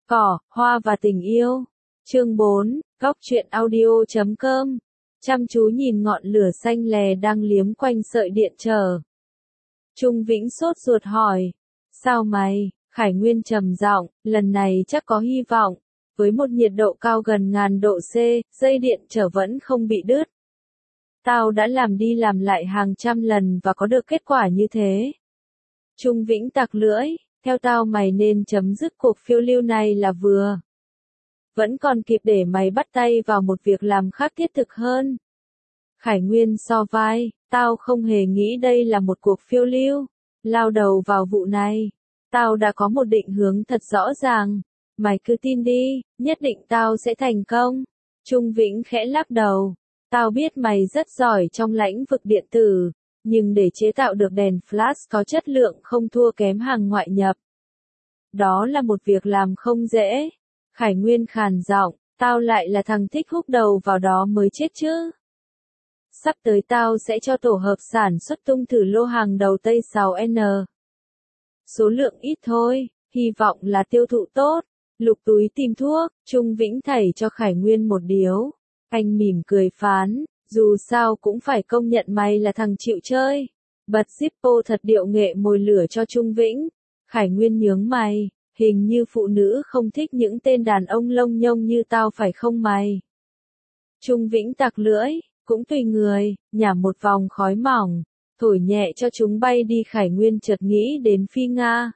Cỏ, hoa và tình yêu. Chương 4, Góc truyện audio.com. Chăm chú nhìn ngọn lửa xanh lè đang liếm quanh sợi điện trở. Trung Vĩnh sốt ruột hỏi. Sao mày? Khải Nguyên trầm giọng, lần này chắc có hy vọng. Với một nhiệt độ cao gần 1000 độ C, dây điện trở vẫn không bị đứt. Tao đã làm đi làm lại hàng trăm lần và có được kết quả như thế. Trung Vĩnh tặc lưỡi, theo tao mày nên chấm dứt cuộc phiêu lưu này là vừa. Vẫn còn kịp để mày bắt tay vào một việc làm khác thiết thực hơn. Khải Nguyên so vai, tao không hề nghĩ đây là một cuộc phiêu lưu. Lao đầu vào vụ này, tao đã có một định hướng thật rõ ràng. Mày cứ tin đi, nhất định tao sẽ thành công. Trung Vĩnh khẽ lắc đầu. Tao biết mày rất giỏi trong lĩnh vực điện tử, nhưng để chế tạo được đèn flash có chất lượng không thua kém hàng ngoại nhập. Đó là một việc làm không dễ. Khải Nguyên khàn giọng, tao lại là thằng thích húc đầu vào đó mới chết chứ. Sắp tới tao sẽ cho tổ hợp sản xuất tung thử lô hàng đầu Tây 6N. Số lượng ít thôi, hy vọng là tiêu thụ tốt. Lục túi tìm thuốc, Trung Vĩnh thảy cho Khải Nguyên một điếu. Anh mỉm cười phán, dù sao cũng phải công nhận mày là thằng chịu chơi. Bật Zippo thật điệu nghệ mồi lửa cho Trung Vĩnh. Khải Nguyên nhướng mày, hình như phụ nữ không thích những tên đàn ông lông nhông như tao phải không mày? Trung Vĩnh tặc lưỡi, cũng tùy người, nhả một vòng khói mỏng, thổi nhẹ cho chúng bay đi. Khải Nguyên chợt nghĩ đến Phi Nga.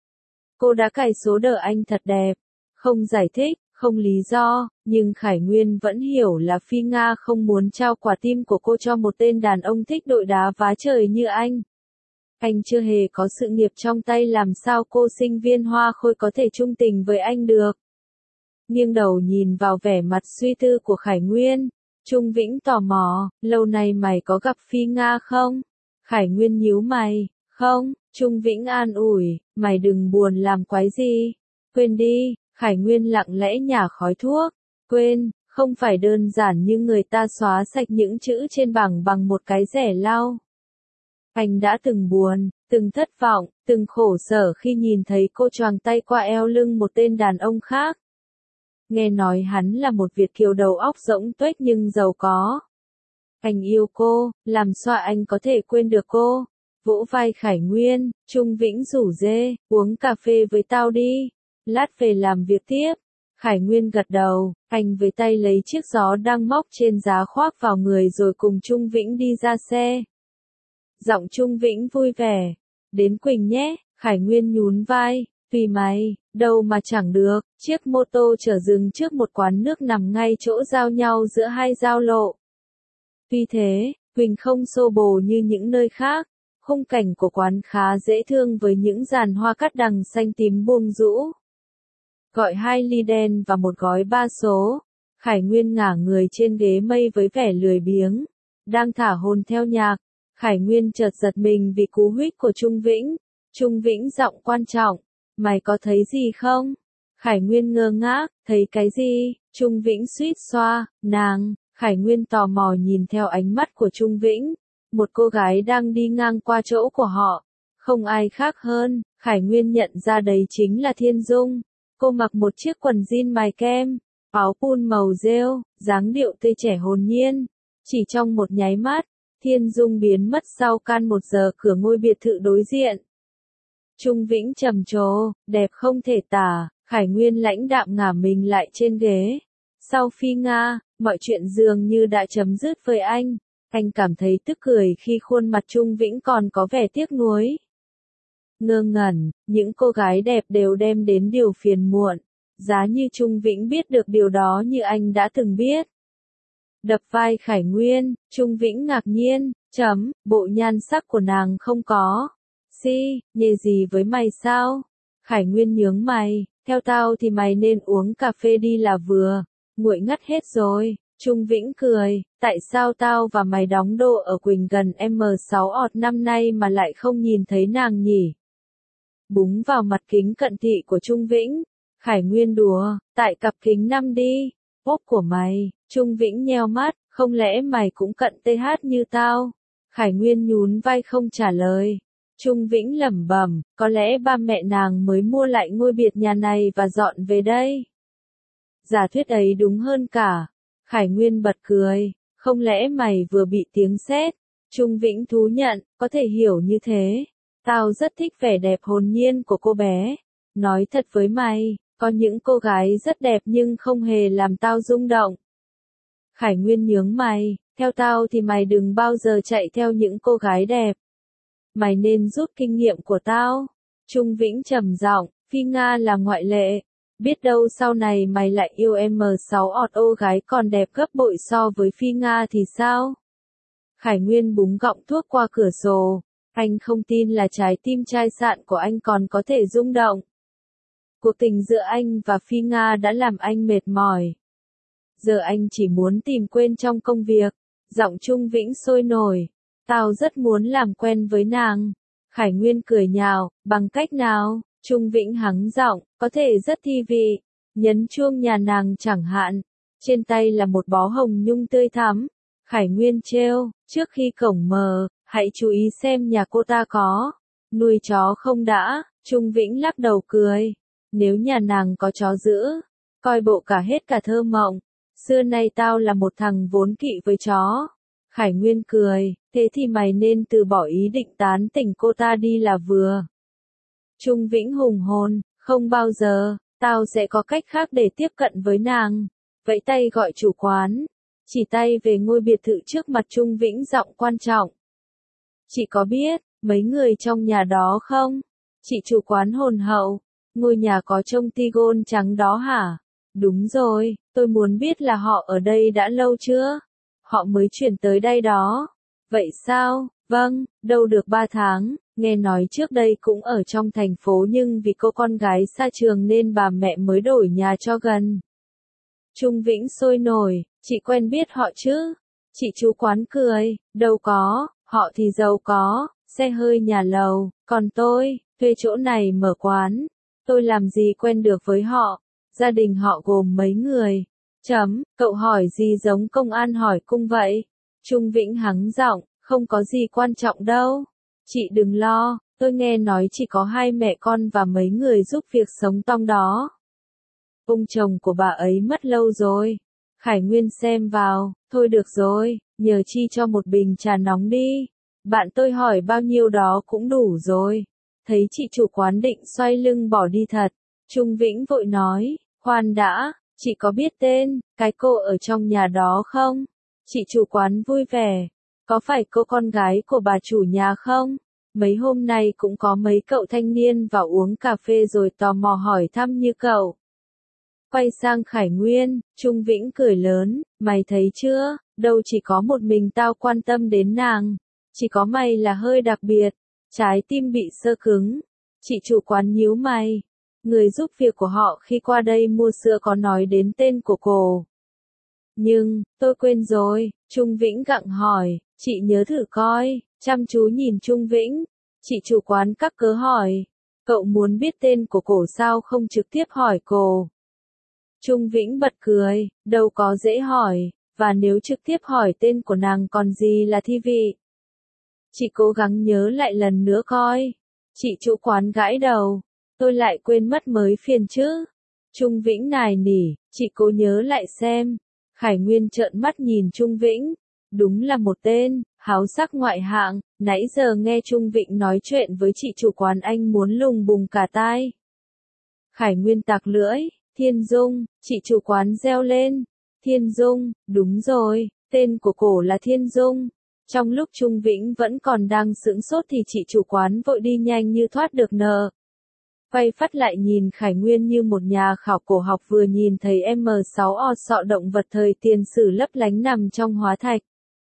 Cô đã cài số đỡ anh thật đẹp, không giải thích, không lý do, nhưng Khải Nguyên vẫn hiểu là Phi Nga không muốn trao quả tim của cô cho một tên đàn ông thích đội đá vá trời như anh. Anh chưa hề có sự nghiệp trong tay, làm sao cô sinh viên hoa khôi có thể trung tình với anh được? Nghiêng đầu nhìn vào vẻ mặt suy tư của Khải Nguyên, Trung Vĩnh tò mò, lâu nay mày có gặp Phi Nga không? Khải Nguyên nhíu mày, không. Trung Vĩnh an ủi, mày đừng buồn làm quái gì. Quên đi. Khải Nguyên lặng lẽ nhả khói thuốc. Quên, không phải đơn giản như người ta xóa sạch những chữ trên bảng bằng một cái rẻ lau. Anh đã từng buồn, từng thất vọng, từng khổ sở khi nhìn thấy cô choàng tay qua eo lưng một tên đàn ông khác. Nghe nói hắn là một Việt kiều đầu óc rỗng tuếch nhưng giàu có. Anh yêu cô, làm sao anh có thể quên được cô? Vỗ vai Khải Nguyên, Trung Vĩnh rủ dê, uống cà phê với tao đi. Lát về làm việc tiếp. Khải Nguyên gật đầu, anh với tay lấy chiếc gió đang móc trên giá khoác vào người rồi cùng Trung Vĩnh đi ra xe. Giọng Trung Vĩnh vui vẻ. Đến Quỳnh nhé, Khải Nguyên nhún vai, tùy mày, đâu mà chẳng được. Chiếc mô tô chở dừng trước một quán nước nằm ngay chỗ giao nhau giữa hai giao lộ. Tuy thế, Quỳnh không xô bồ như những nơi khác. Khung cảnh của quán khá dễ thương với những dàn hoa cát đằng xanh tím buông rũ. Gọi 2 ly đen và một gói 3 số. Khải Nguyên ngả người trên ghế mây với vẻ lười biếng. Đang thả hồn theo nhạc. Khải Nguyên chợt giật mình vì cú huých của Trung Vĩnh. Trung Vĩnh giọng quan trọng. Mày có thấy gì không? Khải Nguyên ngơ ngác. Thấy cái gì? Trung Vĩnh suýt xoa. Nàng. Khải Nguyên tò mò nhìn theo ánh mắt của Trung Vĩnh. Một cô gái đang đi ngang qua chỗ của họ. Không ai khác hơn. Khải Nguyên nhận ra đấy chính là Thiên Dung. Cô mặc một chiếc quần jean mài kem, áo pun màu rêu, dáng điệu tươi trẻ hồn nhiên. Chỉ trong một nháy mắt, Thiên Dung biến mất sau can 1 giờ cửa ngôi biệt thự đối diện. Trung Vĩnh trầm trồ, đẹp không thể tả. Khải Nguyên lãnh đạm ngả mình lại trên ghế. Sau Phi Nga, mọi chuyện dường như đã chấm dứt với anh. Anh cảm thấy tức cười khi khuôn mặt Trung Vĩnh còn có vẻ tiếc nuối. Ngơ ngẩn, những cô gái đẹp đều đem đến điều phiền muộn. Giá như Trung Vĩnh biết được điều đó như anh đã từng biết. Đập vai Khải Nguyên, Trung Vĩnh ngạc nhiên, bộ nhan sắc của nàng không có. Nhề gì với mày sao? Khải Nguyên nhướng mày, theo tao thì mày nên uống cà phê đi là vừa. Nguội ngắt hết rồi. Trung Vĩnh cười, tại sao tao và mày đóng đô ở Quỳnh gần M6 ọt năm nay mà lại không nhìn thấy nàng nhỉ? Búng vào mặt kính cận thị của Trung Vĩnh. Khải Nguyên đùa, tại cặp kính 5 đi. Ốp của mày. Trung Vĩnh nheo mắt, không lẽ mày cũng cận TH như tao? Khải Nguyên nhún vai không trả lời. Trung Vĩnh lẩm bẩm, có lẽ ba mẹ nàng mới mua lại ngôi biệt nhà này và dọn về đây. Giả thuyết ấy đúng hơn cả. Khải Nguyên bật cười, không lẽ mày vừa bị tiếng sét? Trung Vĩnh thú nhận, có thể hiểu như thế. Tao rất thích vẻ đẹp hồn nhiên của cô bé. Nói thật với mày, có những cô gái rất đẹp nhưng không hề làm tao rung động. Khải Nguyên nhướng mày, theo tao thì mày đừng bao giờ chạy theo những cô gái đẹp. Mày nên rút kinh nghiệm của tao. Trung Vĩnh trầm giọng, Phi Nga là ngoại lệ. Biết đâu sau này mày lại yêu M6 ô gái còn đẹp gấp bội so với Phi Nga thì sao? Khải Nguyên búng gọng thuốc qua cửa sổ. Anh không tin là trái tim chai sạn của anh còn có thể rung động. Cuộc tình giữa anh và Phi Nga đã làm anh mệt mỏi. Giờ anh chỉ muốn tìm quên trong công việc. Giọng Trung Vĩnh sôi nổi. Tao rất muốn làm quen với nàng. Khải Nguyên cười nhạo, bằng cách nào? Trung Vĩnh hắng giọng, có thể rất thi vị. Nhấn chuông nhà nàng chẳng hạn. Trên tay là một bó hồng nhung tươi thắm. Khải Nguyên trêu, trước khi cổng mở, hãy chú ý xem nhà cô ta có nuôi chó không đã. Trung Vĩnh lắc đầu cười. Nếu nhà nàng có chó giữ, coi bộ cả hết cả thơ mộng. Xưa nay tao là một thằng vốn kỵ với chó. Khải Nguyên cười, thế thì mày nên từ bỏ ý định tán tỉnh cô ta đi là vừa. Trung Vĩnh hùng hồn, không bao giờ, tao sẽ có cách khác để tiếp cận với nàng. Vẫy tay gọi chủ quán, chỉ tay về ngôi biệt thự trước mặt Trung Vĩnh giọng quan trọng. Chị có biết, mấy người trong nhà đó không? Chị chủ quán hồn hậu, ngôi nhà có trông tigon trắng đó hả? Đúng rồi, tôi muốn biết là họ ở đây đã lâu chưa? Họ mới chuyển tới đây đó. Vậy sao? Vâng, đâu được 3 tháng, nghe nói trước đây cũng ở trong thành phố nhưng vì cô con gái xa trường nên bà mẹ mới đổi nhà cho gần. Trung Vĩnh sôi nổi, chị quen biết họ chứ? Chị chủ quán cười, đâu có, họ thì giàu có, xe hơi nhà lầu, còn tôi, thuê chỗ này mở quán. Tôi làm gì quen được với họ, gia đình họ gồm mấy người. Cậu hỏi gì giống công an hỏi cung vậy? Trung Vĩnh hắng giọng, không có gì quan trọng đâu. Chị đừng lo, tôi nghe nói chỉ có 2 mẹ con và mấy người giúp việc sống trong đó. Ông chồng của bà ấy mất lâu rồi. Khải Nguyên xem vào, thôi được rồi, nhờ chi cho một bình trà nóng đi. Bạn tôi hỏi bao nhiêu đó cũng đủ rồi. Thấy chị chủ quán định xoay lưng bỏ đi thật. Trung Vĩnh vội nói, khoan đã. Chị có biết tên, cái cô ở trong nhà đó không? Chị chủ quán vui vẻ. Có phải cô con gái của bà chủ nhà không? Mấy hôm nay cũng có mấy cậu thanh niên vào uống cà phê rồi tò mò hỏi thăm như cậu. Quay sang Khải Nguyên, Trung Vĩnh cười lớn, mày thấy chưa, đâu chỉ có một mình tao quan tâm đến nàng. Chỉ có mày là hơi đặc biệt. Trái tim bị sơ cứng. Chị chủ quán nhíu mày. Người giúp việc của họ khi qua đây mua sữa có nói đến tên của cô. Nhưng, tôi quên rồi, Trung Vĩnh gặng hỏi, chị nhớ thử coi, chăm chú nhìn Trung Vĩnh. Chị chủ quán cắc cớ hỏi, cậu muốn biết tên của cô sao không trực tiếp hỏi cô. Trung Vĩnh bật cười, đâu có dễ hỏi, và nếu trực tiếp hỏi tên của nàng còn gì là thi vị. Chị cố gắng nhớ lại lần nữa coi. Chị chủ quán gãi đầu. Tôi lại quên mất mới phiền chứ. Trung Vĩnh nài nỉ, chị cố nhớ lại xem. Khải Nguyên trợn mắt nhìn Trung Vĩnh. Đúng là một tên, háo sắc ngoại hạng, nãy giờ nghe Trung Vĩnh nói chuyện với chị chủ quán anh muốn lùng bùng cả tai. Khải Nguyên tặc lưỡi, Thiên Dung, chị chủ quán reo lên. Thiên Dung, đúng rồi, tên của cổ là Thiên Dung. Trong lúc Trung Vĩnh vẫn còn đang sững sốt thì chị chủ quán vội đi nhanh như thoát được nợ. Quay phát lại nhìn Khải Nguyên như một nhà khảo cổ học vừa nhìn thấy M6O sọ động vật thời tiền sử lấp lánh nằm trong hóa thạch.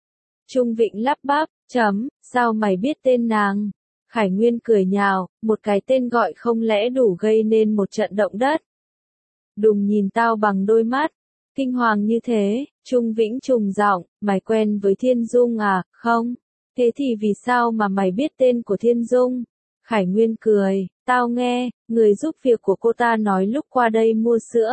Trung Vĩnh lắp bắp, sao mày biết tên nàng? Khải Nguyên cười nhạo, một cái tên gọi không lẽ đủ gây nên một trận động đất. Đùng nhìn tao bằng đôi mắt. Kinh hoàng như thế, Trung Vĩnh trùng giọng, mày quen với Thiên Dung à, không? Thế thì vì sao mà mày biết tên của Thiên Dung? Khải Nguyên cười, tao nghe, người giúp việc của cô ta nói lúc qua đây mua sữa.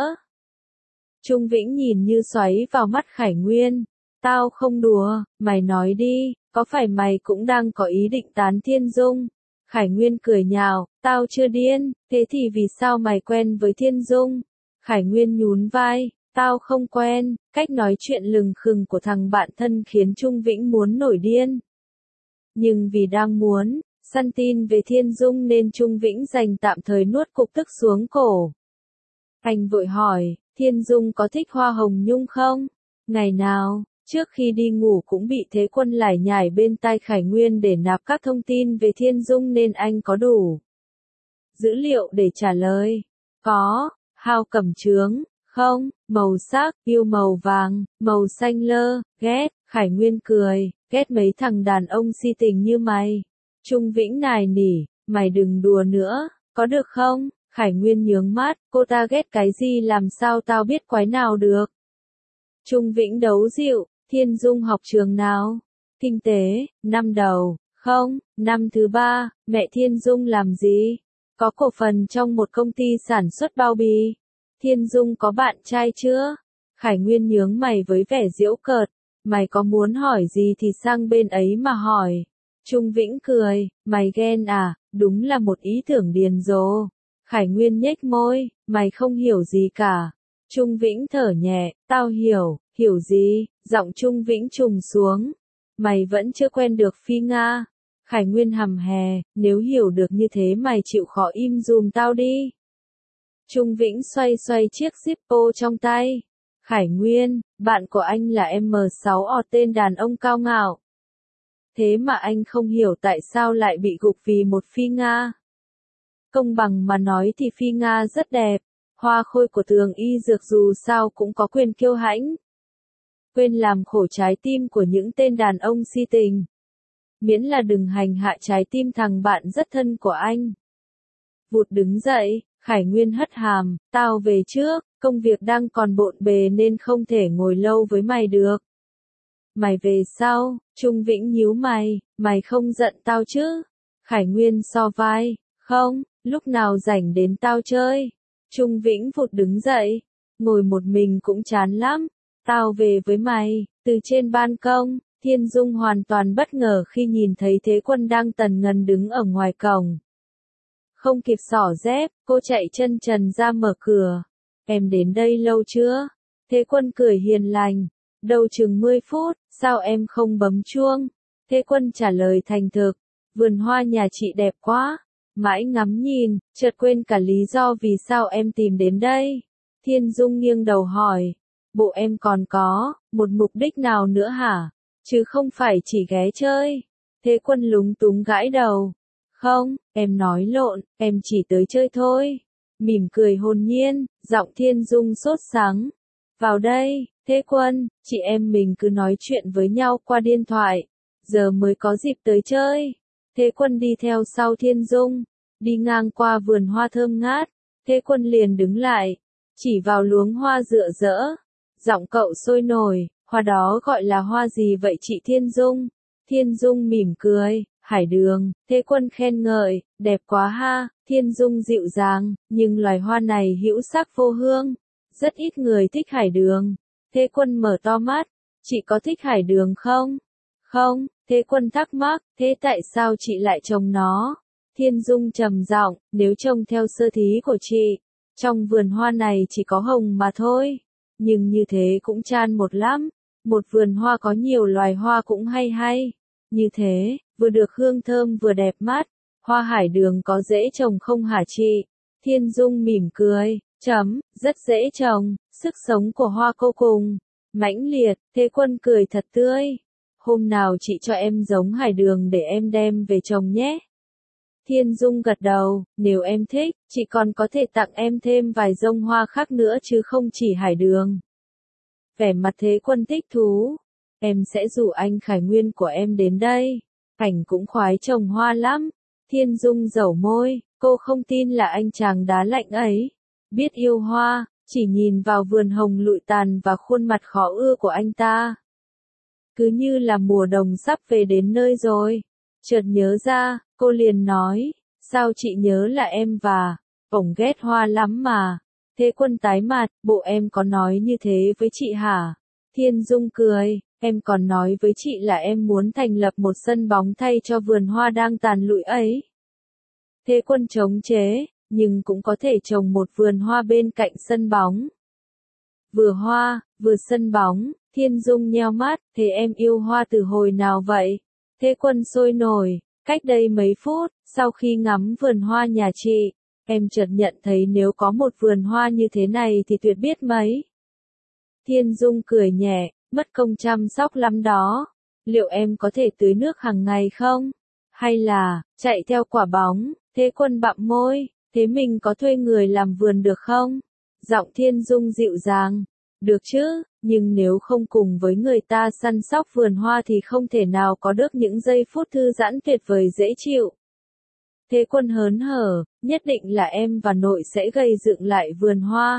Trung Vĩnh nhìn như xoáy vào mắt Khải Nguyên. Tao không đùa, mày nói đi, có phải mày cũng đang có ý định tán Thiên Dung? Khải Nguyên cười nhạo, tao chưa điên, thế thì vì sao mày quen với Thiên Dung? Khải Nguyên nhún vai, tao không quen, cách nói chuyện lừng khừng của thằng bạn thân khiến Trung Vĩnh muốn nổi điên. Nhưng vì đang muốn săn tin về Thiên Dung nên Trung Vĩnh dành tạm thời nuốt cục tức xuống cổ. Anh vội hỏi, Thiên Dung có thích Hoa Hồng Nhung không? Ngày nào, trước khi đi ngủ cũng bị Thế Quân lải nhải bên tai Khải Nguyên để nạp các thông tin về Thiên Dung nên anh có đủ dữ liệu để trả lời. Có, Hao Cẩm Chướng, không, màu sắc, yêu màu vàng, màu xanh lơ, ghét, Khải Nguyên cười, ghét mấy thằng đàn ông si tình như mày. Trung Vĩnh nài nỉ, mày đừng đùa nữa, có được không? Khải Nguyên nhướng mắt, cô ta ghét cái gì làm sao tao biết quái nào được. Trung Vĩnh đấu dịu, Thiên Dung học trường nào? Kinh tế, năm đầu, không, năm thứ ba, mẹ Thiên Dung làm gì? Có cổ phần trong một công ty sản xuất bao bì. Thiên Dung có bạn trai chưa? Khải Nguyên nhướng mày với vẻ giễu cợt, mày có muốn hỏi gì thì sang bên ấy mà hỏi. Trung Vĩnh cười, mày ghen à, đúng là một ý tưởng điên rồ. Khải Nguyên nhếch môi, mày không hiểu gì cả. Trung Vĩnh thở nhẹ, tao hiểu, hiểu gì? Giọng Trung Vĩnh trùng xuống. Mày vẫn chưa quen được Phi Nga. Khải Nguyên hầm hè, nếu hiểu được như thế mày chịu khó im dùm tao đi. Trung Vĩnh xoay xoay chiếc Zippo trong tay. Khải Nguyên, bạn của anh là M6O tên đàn ông cao ngạo. Thế mà anh không hiểu tại sao lại bị gục vì một Phi Nga. Công bằng mà nói thì Phi Nga rất đẹp, hoa khôi của Tường Y Dược dù sao cũng có quyền kiêu hãnh. Quên làm khổ trái tim của những tên đàn ông si tình. Miễn là đừng hành hạ trái tim thằng bạn rất thân của anh. Vụt đứng dậy, Khải Nguyên hất hàm, tao về trước, công việc đang còn bộn bề nên không thể ngồi lâu với mày được. Mày về sau, Trung Vĩnh nhíu mày, mày không giận tao chứ? Khải Nguyên so vai, không, lúc nào rảnh đến tao chơi. Trung Vĩnh vụt đứng dậy, ngồi một mình cũng chán lắm, tao về với mày. Từ trên ban công, Thiên Dung hoàn toàn bất ngờ khi nhìn thấy Thế Quân đang tần ngần đứng ở ngoài cổng. Không kịp xỏ dép, cô chạy chân trần ra mở cửa. Em đến đây lâu chưa? Thế Quân cười hiền lành. Đâu chừng 10 phút, sao em không bấm chuông? Thế Quân trả lời thành thực. Vườn hoa nhà chị đẹp quá. Mãi ngắm nhìn, chợt quên cả lý do vì sao em tìm đến đây. Thiên Dung nghiêng đầu hỏi. Bộ em còn có một mục đích nào nữa hả? Chứ không phải chỉ ghé chơi. Thế Quân lúng túng gãi đầu. Không, em nói lộn, em chỉ tới chơi thôi. Mỉm cười hồn nhiên, giọng Thiên Dung sốt sắng. Vào đây, Thế Quân, chị em mình cứ nói chuyện với nhau qua điện thoại. Giờ mới có dịp tới chơi. Thế Quân đi theo sau Thiên Dung. Đi ngang qua vườn hoa thơm ngát. Thế Quân liền đứng lại. Chỉ vào luống hoa rựa rỡ. Giọng cậu sôi nổi. Hoa đó gọi là hoa gì vậy chị Thiên Dung? Thiên Dung mỉm cười. Hải đường. Thế Quân khen ngợi, đẹp quá ha. Thiên Dung dịu dàng, nhưng loài hoa này hữu sắc vô hương. Rất ít người thích hải đường. Thế Quân mở to mắt, chị có thích hải đường không? Không, Thế Quân thắc mắc, thế tại sao chị lại trồng nó? Thiên Dung trầm giọng, nếu trông theo sơ thí của chị, trong vườn hoa này chỉ có hồng mà thôi. Nhưng như thế cũng chan một lắm. Một vườn hoa có nhiều loài hoa cũng hay hay. Như thế, vừa được hương thơm vừa đẹp mắt. Hoa hải đường có dễ trồng không hả chị? Thiên Dung mỉm cười, rất dễ trồng, sức sống của hoa vô cùng mãnh liệt. Thế Quân cười thật tươi. Hôm nào chị cho em giống hải đường để em đem về trồng nhé. Thiên Dung gật đầu, nếu em thích, chị còn có thể tặng em thêm vài dông hoa khác nữa chứ không chỉ hải đường. Vẻ mặt Thế Quân thích thú. Em sẽ rủ anh Khải Nguyên của em đến đây. Cảnh cũng khoái trồng hoa lắm. Thiên Dung dẩu môi, cô không tin là anh chàng đá lạnh ấy biết yêu hoa, chỉ nhìn vào vườn hồng lụi tàn và khuôn mặt khó ưa của anh ta. Cứ như là mùa đồng sắp về đến nơi rồi. Chợt nhớ ra, cô liền nói, sao chị nhớ là em và ổng ghét hoa lắm mà. Thế Quân tái mặt, bộ em có nói như thế với chị hả? Thiên Dung cười, em còn nói với chị là em muốn thành lập một sân bóng thay cho vườn hoa đang tàn lụi ấy. Thế Quân chống chế, nhưng cũng có thể trồng một vườn hoa bên cạnh sân bóng. Vừa hoa, vừa sân bóng, Thiên Dung nheo mắt, thế em yêu hoa từ hồi nào vậy? Thế Quân sôi nổi, cách đây mấy phút, sau khi ngắm vườn hoa nhà chị, em chợt nhận thấy nếu có một vườn hoa như thế này thì tuyệt biết mấy. Thiên Dung cười nhẹ, mất công chăm sóc lắm đó. Liệu em có thể tưới nước hàng ngày không? Hay là, chạy theo quả bóng? Thế Quân bặm môi, thế mình có thuê người làm vườn được không? Giọng Thiên Dung dịu dàng. Được chứ, nhưng nếu không cùng với người ta săn sóc vườn hoa thì không thể nào có được những giây phút thư giãn tuyệt vời dễ chịu. Thế Quân hớn hở, nhất định là em và nội sẽ gây dựng lại vườn hoa.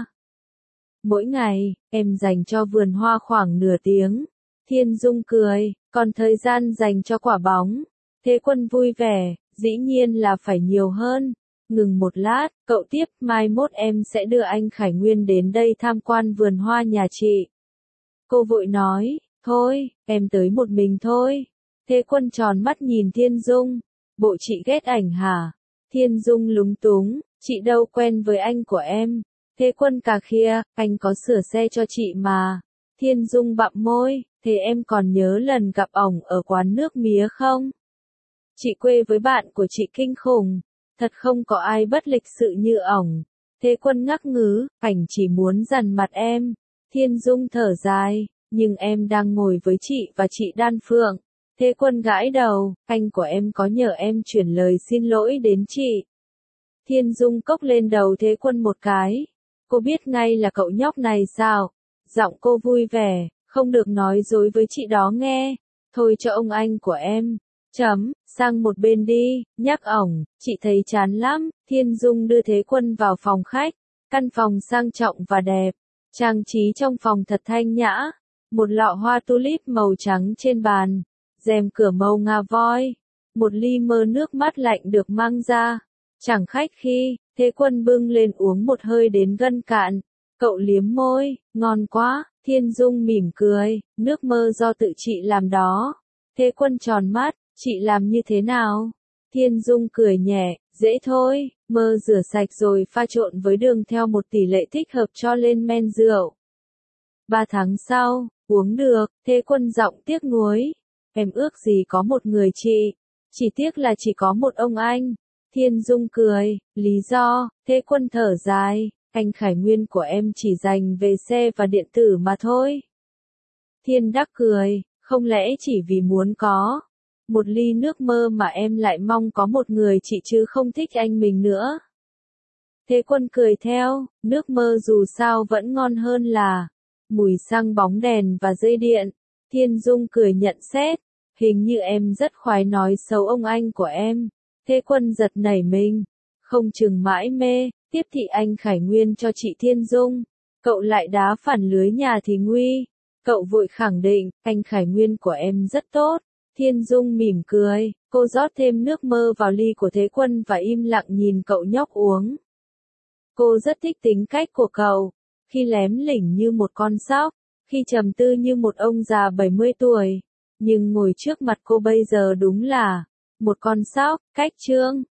Mỗi ngày, em dành cho vườn hoa khoảng nửa tiếng. Thiên Dung cười, còn thời gian dành cho quả bóng. Thế Quân vui vẻ, dĩ nhiên là phải nhiều hơn. Ngừng một lát, cậu tiếp, mai mốt em sẽ đưa anh Khải Nguyên đến đây tham quan vườn hoa nhà chị. Cô vội nói, thôi, em tới một mình thôi. Thế Quân tròn mắt nhìn Thiên Dung, bộ chị ghét ảnh hả? Thiên Dung lúng túng, chị đâu quen với anh của em. Thế Quân cà khịa, anh có sửa xe cho chị mà. Thiên Dung bặm môi, thế em còn nhớ lần gặp ổng ở quán nước mía không? Chị quê với bạn của chị kinh khủng, thật không có ai bất lịch sự như ổng. Thế Quân ngắc ngứ, ảnh chỉ muốn dằn mặt em. Thiên Dung thở dài, nhưng em đang ngồi với chị và chị Đan Phượng. Thế Quân gãi đầu, anh của em có nhờ em chuyển lời xin lỗi đến chị. Thiên Dung cốc lên đầu Thế Quân một cái. Cô biết ngay là cậu nhóc này sao? Giọng cô vui vẻ, không được nói dối với chị đó nghe. Thôi cho ông anh của em. Sang một bên đi, nhắc ổng, chị thấy chán lắm. Thiên Dung đưa Thế Quân vào phòng khách. Căn phòng sang trọng và đẹp. Trang trí trong phòng thật thanh nhã. Một lọ hoa tulip màu trắng trên bàn. Rèm cửa màu ngà voi. Một ly mơ nước mát lạnh được mang ra. Chẳng khách khi, Thế Quân bưng lên uống một hơi đến gân cạn. Cậu liếm môi, ngon quá. Thiên Dung mỉm cười, nước mơ do tự chị làm đó. Thế Quân tròn mắt, chị làm như thế nào? Thiên Dung cười nhẹ, dễ thôi, mơ rửa sạch rồi pha trộn với đường theo một tỷ lệ thích hợp cho lên men rượu. 3 tháng sau, uống được. Thế Quân giọng tiếc nuối. Em ước gì có một người chị. Chỉ tiếc là chỉ có một ông anh. Thiên Dung cười, lý do? Thế Quân thở dài, anh Khải Nguyên của em chỉ dành về xe và điện tử mà thôi. Thiên Đắc cười, không lẽ chỉ vì muốn có một ly nước mơ mà em lại mong có một người chị chứ không thích anh mình nữa. Thế Quân cười theo, nước mơ dù sao vẫn ngon hơn là mùi xăng bóng đèn và dây điện. Thiên Dung cười nhận xét, hình như em rất khoái nói xấu ông anh của em. Thế Quân giật nảy mình, không chừng mãi mê, tiếp thị anh Khải Nguyên cho chị Thiên Dung. Cậu lại đá phản lưới nhà thì nguy. Cậu vội khẳng định, anh Khải Nguyên của em rất tốt. Thiên Dung mỉm cười, cô rót thêm nước mơ vào ly của Thế Quân và im lặng nhìn cậu nhóc uống. Cô rất thích tính cách của cậu, khi lém lỉnh như một con sóc, khi trầm tư như một ông già 70 tuổi. Nhưng ngồi trước mặt cô bây giờ đúng là một con sóc. Cách chương